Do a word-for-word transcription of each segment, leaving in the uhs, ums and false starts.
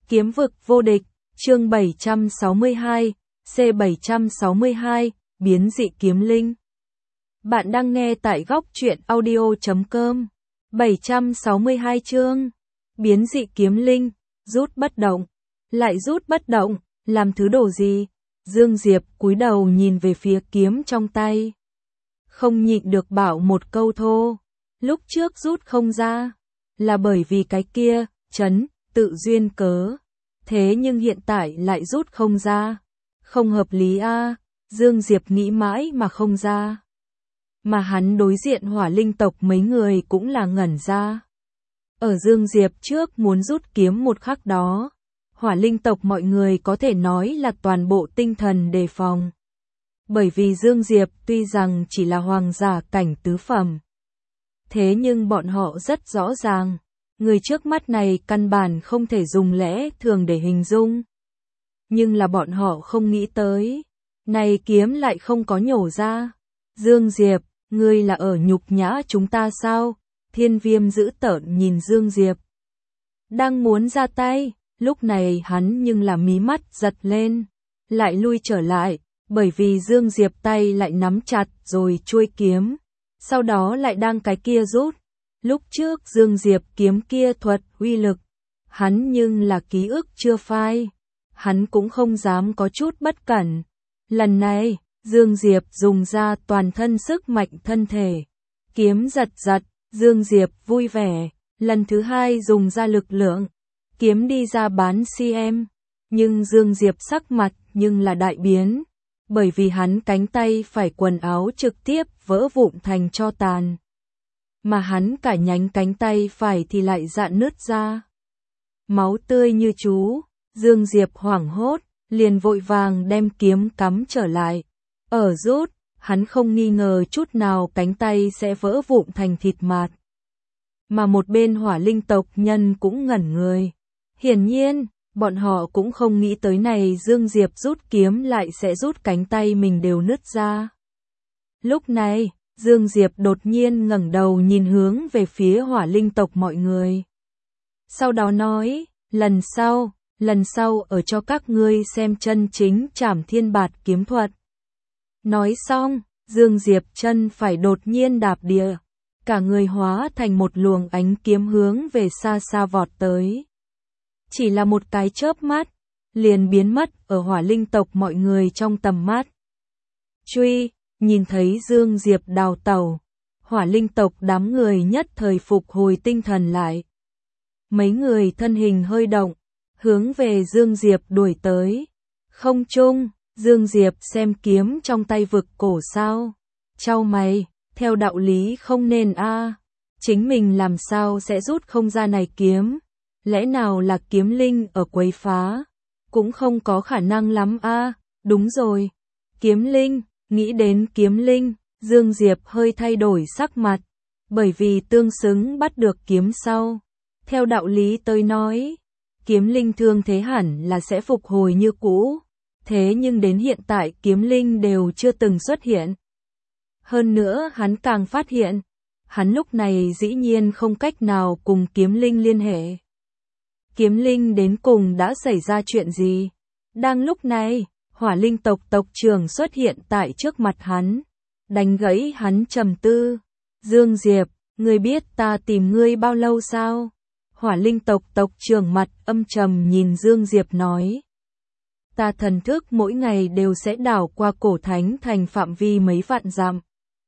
Kiếm vực vô địch, chương bảy trăm sáu mươi hai, C bảy trăm sáu mươi hai, biến dị kiếm linh. Bạn đang nghe tại góc truyện audio chấm com. bảy trăm sáu mươi hai chương. Biến dị kiếm linh, rút bất động. Lại rút bất động, làm thứ đồ gì? Dương Diệp cúi đầu nhìn về phía kiếm trong tay. Không nhịn được bảo một câu thô. Lúc trước rút không ra, là bởi vì cái kia, chấn, tự duyên cớ. Thế nhưng hiện tại lại rút không ra. Không hợp lý a. À, Dương Diệp nghĩ mãi mà không ra. Mà hắn đối diện hỏa linh tộc mấy người cũng là ngẩn ra. Ở Dương Diệp trước muốn rút kiếm một khắc đó, hỏa linh tộc mọi người có thể nói là toàn bộ tinh thần đề phòng. Bởi vì Dương Diệp tuy rằng chỉ là hoàng giả cảnh tứ phẩm, thế nhưng bọn họ rất rõ ràng, người trước mắt này căn bản không thể dùng lẽ thường để hình dung. Nhưng là bọn họ không nghĩ tới, này kiếm lại không có nhổ ra. Dương Diệp, ngươi là ở nhục nhã chúng ta sao? Thiên Viêm dữ tợn nhìn Dương Diệp. Đang muốn ra tay, lúc này hắn nhưng là mí mắt giật lên, lại lui trở lại, bởi vì Dương Diệp tay lại nắm chặt rồi chuôi kiếm, sau đó lại đang cái kia rút. Lúc trước Dương Diệp kiếm kia thuật uy lực, hắn nhưng là ký ức chưa phai, hắn cũng không dám có chút bất cẩn. Lần này, Dương Diệp dùng ra toàn thân sức mạnh thân thể, kiếm giật giật, Dương Diệp vui vẻ, lần thứ hai dùng ra lực lượng, kiếm đi ra bán cm, nhưng Dương Diệp sắc mặt nhưng là đại biến, bởi vì hắn cánh tay phải quần áo trực tiếp vỡ vụn thành tro tàn. Mà hắn cả nhánh cánh tay phải thì lại rạn nứt ra. Máu tươi như chú, Dương Diệp hoảng hốt, liền vội vàng đem kiếm cắm trở lại. Ở rút, hắn không nghi ngờ chút nào cánh tay sẽ vỡ vụn thành thịt mạt. Mà một bên hỏa linh tộc nhân cũng ngẩn người. Hiển nhiên, bọn họ cũng không nghĩ tới này Dương Diệp rút kiếm lại sẽ rút cánh tay mình đều nứt ra. Lúc này, Dương Diệp đột nhiên ngẩng đầu nhìn hướng về phía hỏa linh tộc mọi người. Sau đó nói, lần sau, lần sau ở cho các ngươi xem chân chính Trảm Thiên Bạt kiếm thuật. Nói xong, Dương Diệp chân phải đột nhiên đạp địa, cả người hóa thành một luồng ánh kiếm hướng về xa xa vọt tới. Chỉ là một cái chớp mắt, liền biến mất ở hỏa linh tộc mọi người trong tầm mắt. Truy, nhìn thấy Dương Diệp đào tẩu, hỏa linh tộc đám người nhất thời phục hồi tinh thần lại. Mấy người thân hình hơi động, hướng về Dương Diệp đuổi tới. Không trung, Dương Diệp xem kiếm trong tay vực cổ sao. Chau mày, theo đạo lý không nên a, à. Chính mình làm sao sẽ rút không ra này kiếm? Lẽ nào là kiếm linh ở quấy phá? Cũng không có khả năng lắm a. À. Đúng rồi, kiếm linh, nghĩ đến kiếm linh, Dương Diệp hơi thay đổi sắc mặt, bởi vì tương xứng bắt được kiếm sau. Theo đạo lý tôi nói, kiếm linh thương thế hẳn là sẽ phục hồi như cũ. Thế nhưng đến hiện tại kiếm linh đều chưa từng xuất hiện. Hơn nữa hắn càng phát hiện, hắn lúc này dĩ nhiên không cách nào cùng kiếm linh liên hệ. Kiếm linh đến cùng đã xảy ra chuyện gì? Đang lúc này, hỏa linh tộc tộc trưởng xuất hiện tại trước mặt hắn, đánh gãy hắn trầm tư. Dương Diệp, ngươi biết ta tìm ngươi bao lâu sao? Hỏa linh tộc tộc trưởng mặt âm trầm nhìn Dương Diệp nói. Ta thần thức mỗi ngày đều sẽ đảo qua cổ thánh thành phạm vi mấy vạn dặm.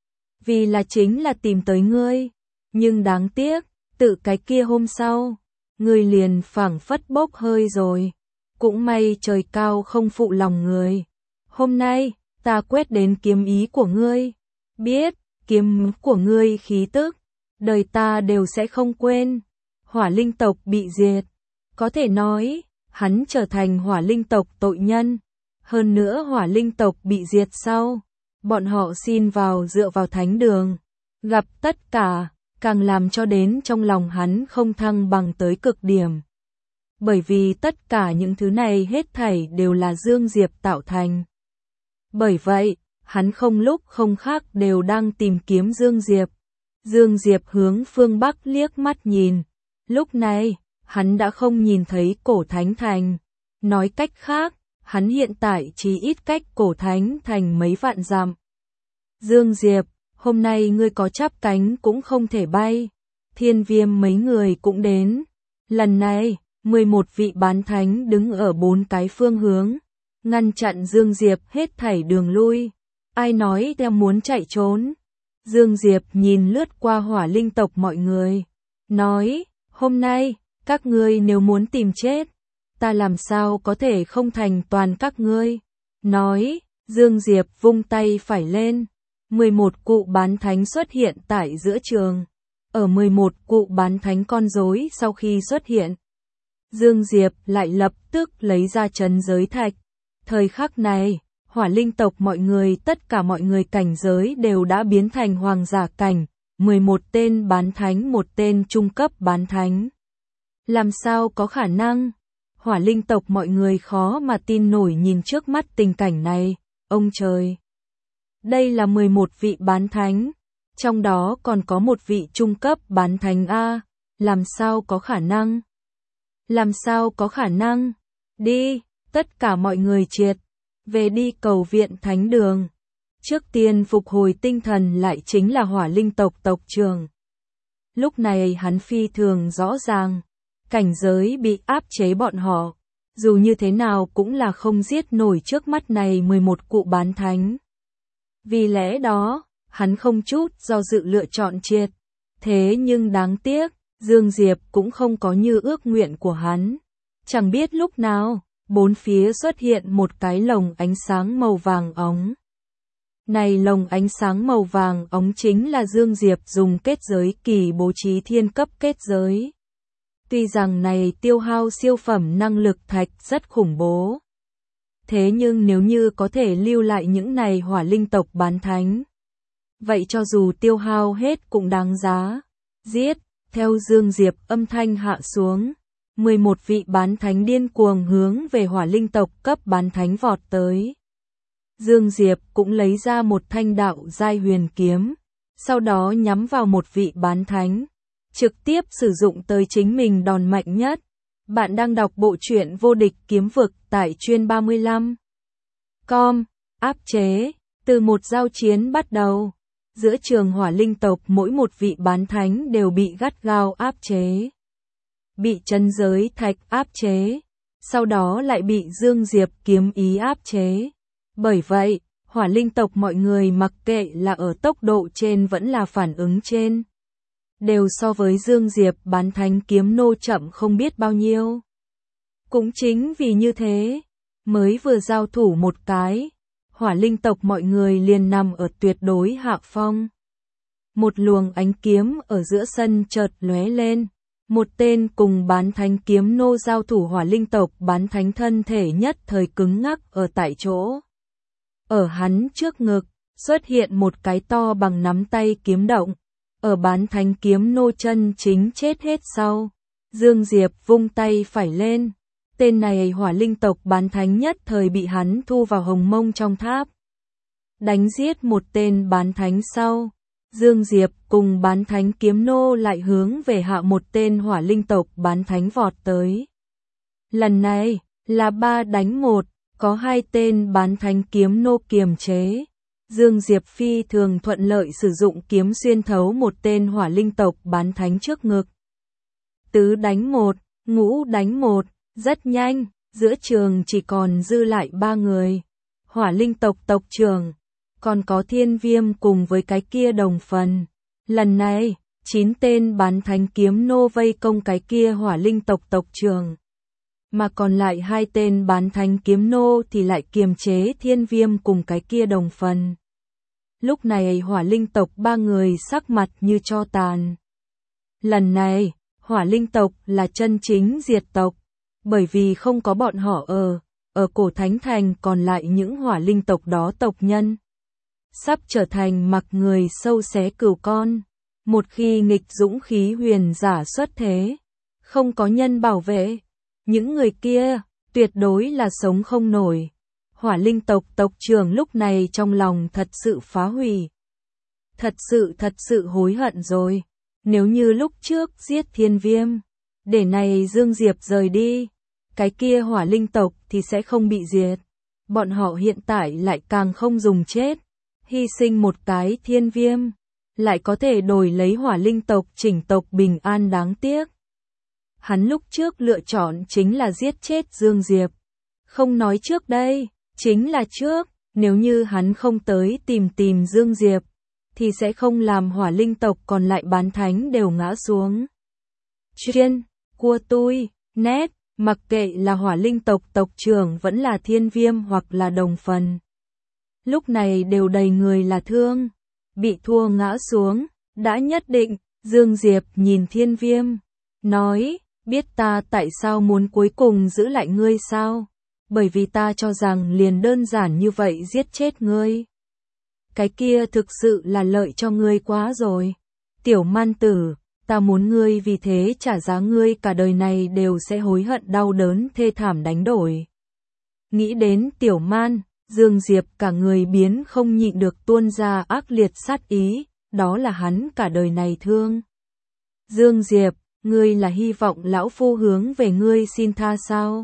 Vì là chính là tìm tới ngươi. Nhưng đáng tiếc, tự cái kia hôm sau, ngươi liền phảng phất bốc hơi rồi. Cũng may trời cao không phụ lòng người. Hôm nay, ta quét đến kiếm ý của ngươi. Biết, kiếm của ngươi khí tức, đời ta đều sẽ không quên. Hỏa linh tộc bị diệt. Có thể nói, hắn trở thành hỏa linh tộc tội nhân. Hơn nữa hỏa linh tộc bị diệt sau, bọn họ xin vào dựa vào thánh đường. Gặp tất cả, càng làm cho đến trong lòng hắn không thăng bằng tới cực điểm. Bởi vì tất cả những thứ này hết thảy đều là Dương Diệp tạo thành. Bởi vậy, hắn không lúc không khác đều đang tìm kiếm Dương Diệp. Dương Diệp hướng phương Bắc liếc mắt nhìn. Lúc này, hắn đã không nhìn thấy cổ thánh thành. Nói cách khác, hắn hiện tại chỉ ít cách cổ thánh thành mấy vạn dặm. Dương Diệp, hôm nay ngươi có chắp cánh cũng không thể bay. Thiên Viêm mấy người cũng đến. Lần này, mười một vị bán thánh đứng ở bốn cái phương hướng, ngăn chặn Dương Diệp hết thảy đường lui. Ai nói theo muốn chạy trốn? Dương Diệp nhìn lướt qua hỏa linh tộc mọi người, nói, hôm nay, các ngươi nếu muốn tìm chết, ta làm sao có thể không thành toàn các ngươi. Nói, Dương Diệp vung tay phải lên, mười một cụ bán thánh xuất hiện tại giữa trường. Ở mười một cụ bán thánh con rối sau khi xuất hiện, Dương Diệp lại lập tức lấy ra trấn giới thạch. Thời khắc này, hỏa linh tộc mọi người tất cả mọi người cảnh giới đều đã biến thành hoàng giả cảnh, mười một tên bán thánh một tên trung cấp bán thánh. Làm sao có khả năng? Hỏa linh tộc mọi người khó mà tin nổi nhìn trước mắt tình cảnh này, ông trời. Đây là mười một vị bán thánh, trong đó còn có một vị trung cấp bán thánh A, làm sao có khả năng? Làm sao có khả năng? Đi, tất cả mọi người triệt, về đi cầu viện thánh đường. Trước tiên phục hồi tinh thần lại chính là hỏa linh tộc tộc trưởng. Lúc này hắn phi thường rõ ràng, cảnh giới bị áp chế bọn họ, dù như thế nào cũng là không giết nổi trước mắt này mười một cụ bán thánh. Vì lẽ đó, hắn không chút do dự lựa chọn triệt. Thế nhưng đáng tiếc, Dương Diệp cũng không có như ước nguyện của hắn. Chẳng biết lúc nào, bốn phía xuất hiện một cái lồng ánh sáng màu vàng óng. Này lồng ánh sáng màu vàng óng chính là Dương Diệp dùng kết giới kỳ bố trí thiên cấp kết giới. Tuy rằng này tiêu hao siêu phẩm năng lực thạch rất khủng bố. Thế nhưng nếu như có thể lưu lại những này hỏa linh tộc bán thánh, vậy cho dù tiêu hao hết cũng đáng giá. Giết, theo Dương Diệp âm thanh hạ xuống, mười một vị bán thánh điên cuồng hướng về hỏa linh tộc cấp bán thánh vọt tới. Dương Diệp cũng lấy ra một thanh đạo giai huyền kiếm, sau đó nhắm vào một vị bán thánh, trực tiếp sử dụng tới chính mình đòn mạnh nhất. Bạn đang đọc bộ truyện Vô Địch Kiếm Vực tại chuyên ba mươi lăm chấm com. Áp chế, từ một giao chiến bắt đầu, giữa trường hỏa linh tộc mỗi một vị bán thánh đều bị gắt gao áp chế. Bị trấn giới thạch áp chế, sau đó lại bị Dương Diệp kiếm ý áp chế. Bởi vậy, hỏa linh tộc mọi người mặc kệ là ở tốc độ trên vẫn là phản ứng trên, đều so với Dương Diệp bán thánh kiếm nô chậm không biết bao nhiêu. Cũng chính vì như thế, mới vừa giao thủ một cái, hỏa linh tộc mọi người liền nằm ở tuyệt đối hạ phong. Một luồng ánh kiếm ở giữa sân chợt lóe lên, một tên cùng bán thánh kiếm nô giao thủ hỏa linh tộc bán thánh thân thể nhất thời cứng ngắc ở tại chỗ. Ở hắn trước ngực, xuất hiện một cái to bằng nắm tay kiếm động. Ở bán thánh kiếm nô chân chính chết hết sau, Dương Diệp vung tay phải lên. Tên này hỏa linh tộc bán thánh nhất thời bị hắn thu vào hồng mông trong tháp. Đánh giết một tên bán thánh sau, Dương Diệp cùng bán thánh kiếm nô lại hướng về hạ một tên hỏa linh tộc bán thánh vọt tới. Lần này, là ba đánh một, có hai tên bán thánh kiếm nô kiềm chế. Dương Diệp phi thường thuận lợi sử dụng kiếm xuyên thấu một tên hỏa linh tộc bán thánh trước ngực. Tứ đánh một, ngũ đánh một, rất nhanh, giữa trường chỉ còn dư lại ba người. Hỏa linh tộc tộc trưởng, còn có Thiên Viêm cùng với cái kia đồng phần. Lần này, chín tên bán thánh kiếm nô vây công cái kia hỏa linh tộc tộc trưởng. Mà còn lại hai tên bán thánh kiếm nô thì lại kiềm chế Thiên Viêm cùng cái kia đồng phần. Lúc này hỏa linh tộc ba người sắc mặt như tro tàn. Lần này, hỏa linh tộc là chân chính diệt tộc, bởi vì không có bọn họ ở, ở cổ thánh thành còn lại những hỏa linh tộc đó tộc nhân. Sắp trở thành mặc người sâu xé cừu con, một khi nghịch dũng khí huyền giả xuất thế, không có nhân bảo vệ. Những người kia, tuyệt đối là sống không nổi. Hỏa linh tộc tộc trưởng lúc này trong lòng thật sự phá hủy. Thật sự thật sự hối hận rồi. Nếu như lúc trước giết Thiên Viêm, để này Dương Diệp rời đi, cái kia hỏa linh tộc thì sẽ không bị diệt. Bọn họ hiện tại lại càng không dùng chết, hy sinh một cái thiên viêm, lại có thể đổi lấy hỏa linh tộc chỉnh tộc bình an đáng tiếc. Hắn lúc trước lựa chọn chính là giết chết Dương Diệp. Không nói trước đây, chính là trước, nếu như hắn không tới tìm tìm Dương Diệp, thì sẽ không làm hỏa linh tộc còn lại bán thánh đều ngã xuống. Chuyên, cua tui, nét, mặc kệ là hỏa linh tộc tộc trưởng vẫn là thiên viêm hoặc là đồng phần. Lúc này đều đầy người là thương, bị thua ngã xuống, đã nhất định, Dương Diệp nhìn thiên viêm, nói, biết ta tại sao muốn cuối cùng giữ lại ngươi sao? Bởi vì ta cho rằng liền đơn giản như vậy giết chết ngươi. Cái kia thực sự là lợi cho ngươi quá rồi. Tiểu man tử, ta muốn ngươi vì thế trả giá ngươi cả đời này đều sẽ hối hận đau đớn thê thảm đánh đổi. Nghĩ đến tiểu man, Dương Diệp cả người biến không nhịn được tuôn ra ác liệt sát ý, đó là hắn cả đời này thương. Dương Diệp, ngươi là hy vọng lão phu hướng về ngươi xin tha sao?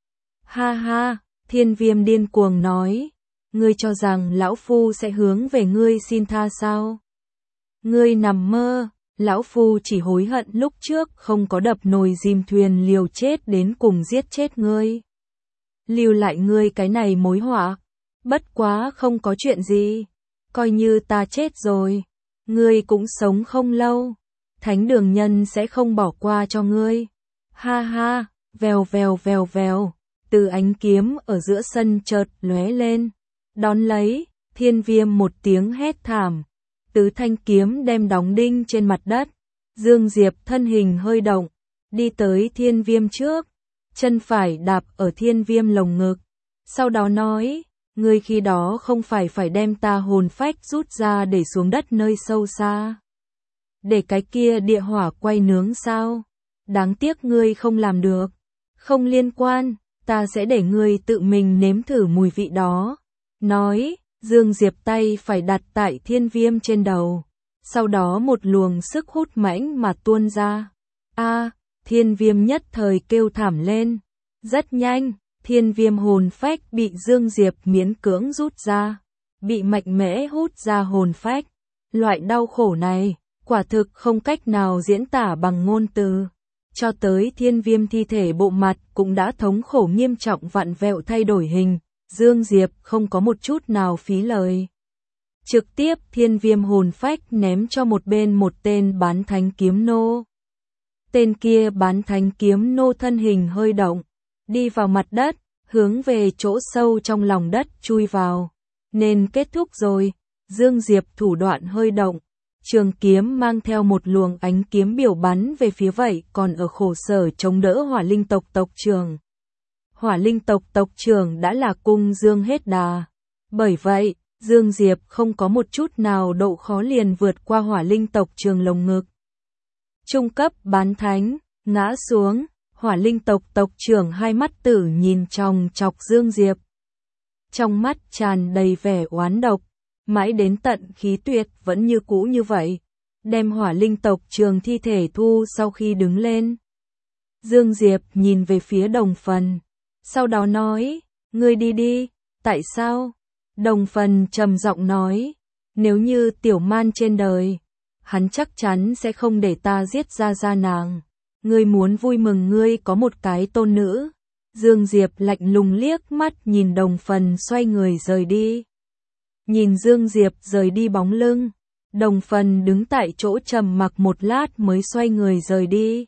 Ha ha, thiên viêm điên cuồng nói, ngươi cho rằng lão phu sẽ hướng về ngươi xin tha sao? Ngươi nằm mơ, lão phu chỉ hối hận lúc trước không có đập nồi dìm thuyền liều chết đến cùng giết chết ngươi. Lưu lại ngươi cái này mối họa, bất quá không có chuyện gì, coi như ta chết rồi, ngươi cũng sống không lâu, thánh đường nhân sẽ không bỏ qua cho ngươi. Ha ha, vèo vèo vèo vèo. Từ ánh kiếm ở giữa sân chợt lóe lên, đón lấy, thiên viêm một tiếng hét thảm, tứ thanh kiếm đem đóng đinh trên mặt đất, Dương Diệp thân hình hơi động, đi tới thiên viêm trước, chân phải đạp ở thiên viêm lồng ngực, sau đó nói, ngươi khi đó không phải phải đem ta hồn phách rút ra để xuống đất nơi sâu xa, để cái kia địa hỏa quay nướng sao? Đáng tiếc ngươi không làm được, không liên quan. Ta sẽ để ngươi tự mình nếm thử mùi vị đó. Nói, Dương Diệp tay phải đặt tại thiên viêm trên đầu. Sau đó một luồng sức hút mãnh mà tuôn ra. A, thiên viêm nhất thời kêu thảm lên. Rất nhanh, thiên viêm hồn phách bị Dương Diệp miễn cưỡng rút ra. Bị mạnh mẽ hút ra hồn phách. Loại đau khổ này, quả thực không cách nào diễn tả bằng ngôn từ. Cho tới thiên viêm thi thể bộ mặt cũng đã thống khổ nghiêm trọng vặn vẹo thay đổi hình, Dương Diệp không có một chút nào phí lời. Trực tiếp thiên viêm hồn phách ném cho một bên một tên bán thánh kiếm nô. Tên kia bán thánh kiếm nô thân hình hơi động, đi vào mặt đất, hướng về chỗ sâu trong lòng đất chui vào. Nên kết thúc rồi, Dương Diệp thủ đoạn hơi động. Trường kiếm mang theo một luồng ánh kiếm biểu bắn về phía vậy còn ở khổ sở chống đỡ hỏa linh tộc tộc trưởng. Hỏa linh tộc tộc trưởng đã là cung Dương hết đà. Bởi vậy, Dương Diệp không có một chút nào độ khó liền vượt qua hỏa linh tộc trường lồng ngực. Trung cấp bán thánh, ngã xuống, hỏa linh tộc tộc trưởng hai mắt tử nhìn chòng chọc Dương Diệp. Trong mắt tràn đầy vẻ oán độc. Mãi đến tận khí tuyệt vẫn như cũ như vậy, đem hỏa linh tộc trường thi thể thu sau khi đứng lên. Dương Diệp nhìn về phía đồng phần, sau đó nói, ngươi đi đi, tại sao? Đồng phần trầm giọng nói, nếu như tiểu man trên đời, hắn chắc chắn sẽ không để ta giết ra ra nàng. Ngươi muốn vui mừng ngươi có một cái tôn nữ. Dương Diệp lạnh lùng liếc mắt nhìn đồng phần xoay người rời đi. Nhìn Dương Diệp rời đi bóng lưng, đồng phần đứng tại chỗ trầm mặc một lát mới xoay người rời đi.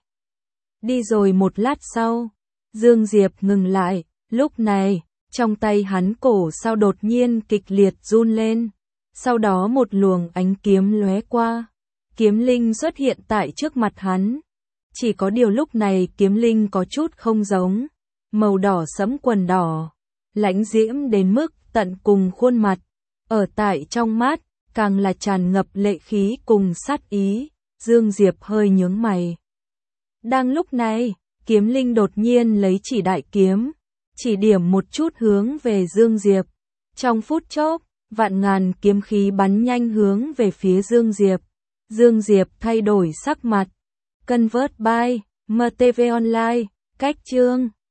Đi rồi một lát sau, Dương Diệp ngừng lại, lúc này, trong tay hắn cổ sao đột nhiên kịch liệt run lên, sau đó một luồng ánh kiếm lóe qua, kiếm linh xuất hiện tại trước mặt hắn. Chỉ có điều lúc này kiếm linh có chút không giống, màu đỏ sẫm quần đỏ, lãnh diễm đến mức tận cùng khuôn mặt. Ở tại trong mắt, càng là tràn ngập lệ khí cùng sát ý, Dương Diệp hơi nhướng mày. Đang lúc này, kiếm linh đột nhiên lấy chỉ đại kiếm, chỉ điểm một chút hướng về Dương Diệp. Trong phút chốc, vạn ngàn kiếm khí bắn nhanh hướng về phía Dương Diệp. Dương Diệp thay đổi sắc mặt. Convert by, em tê vê Online, cách chương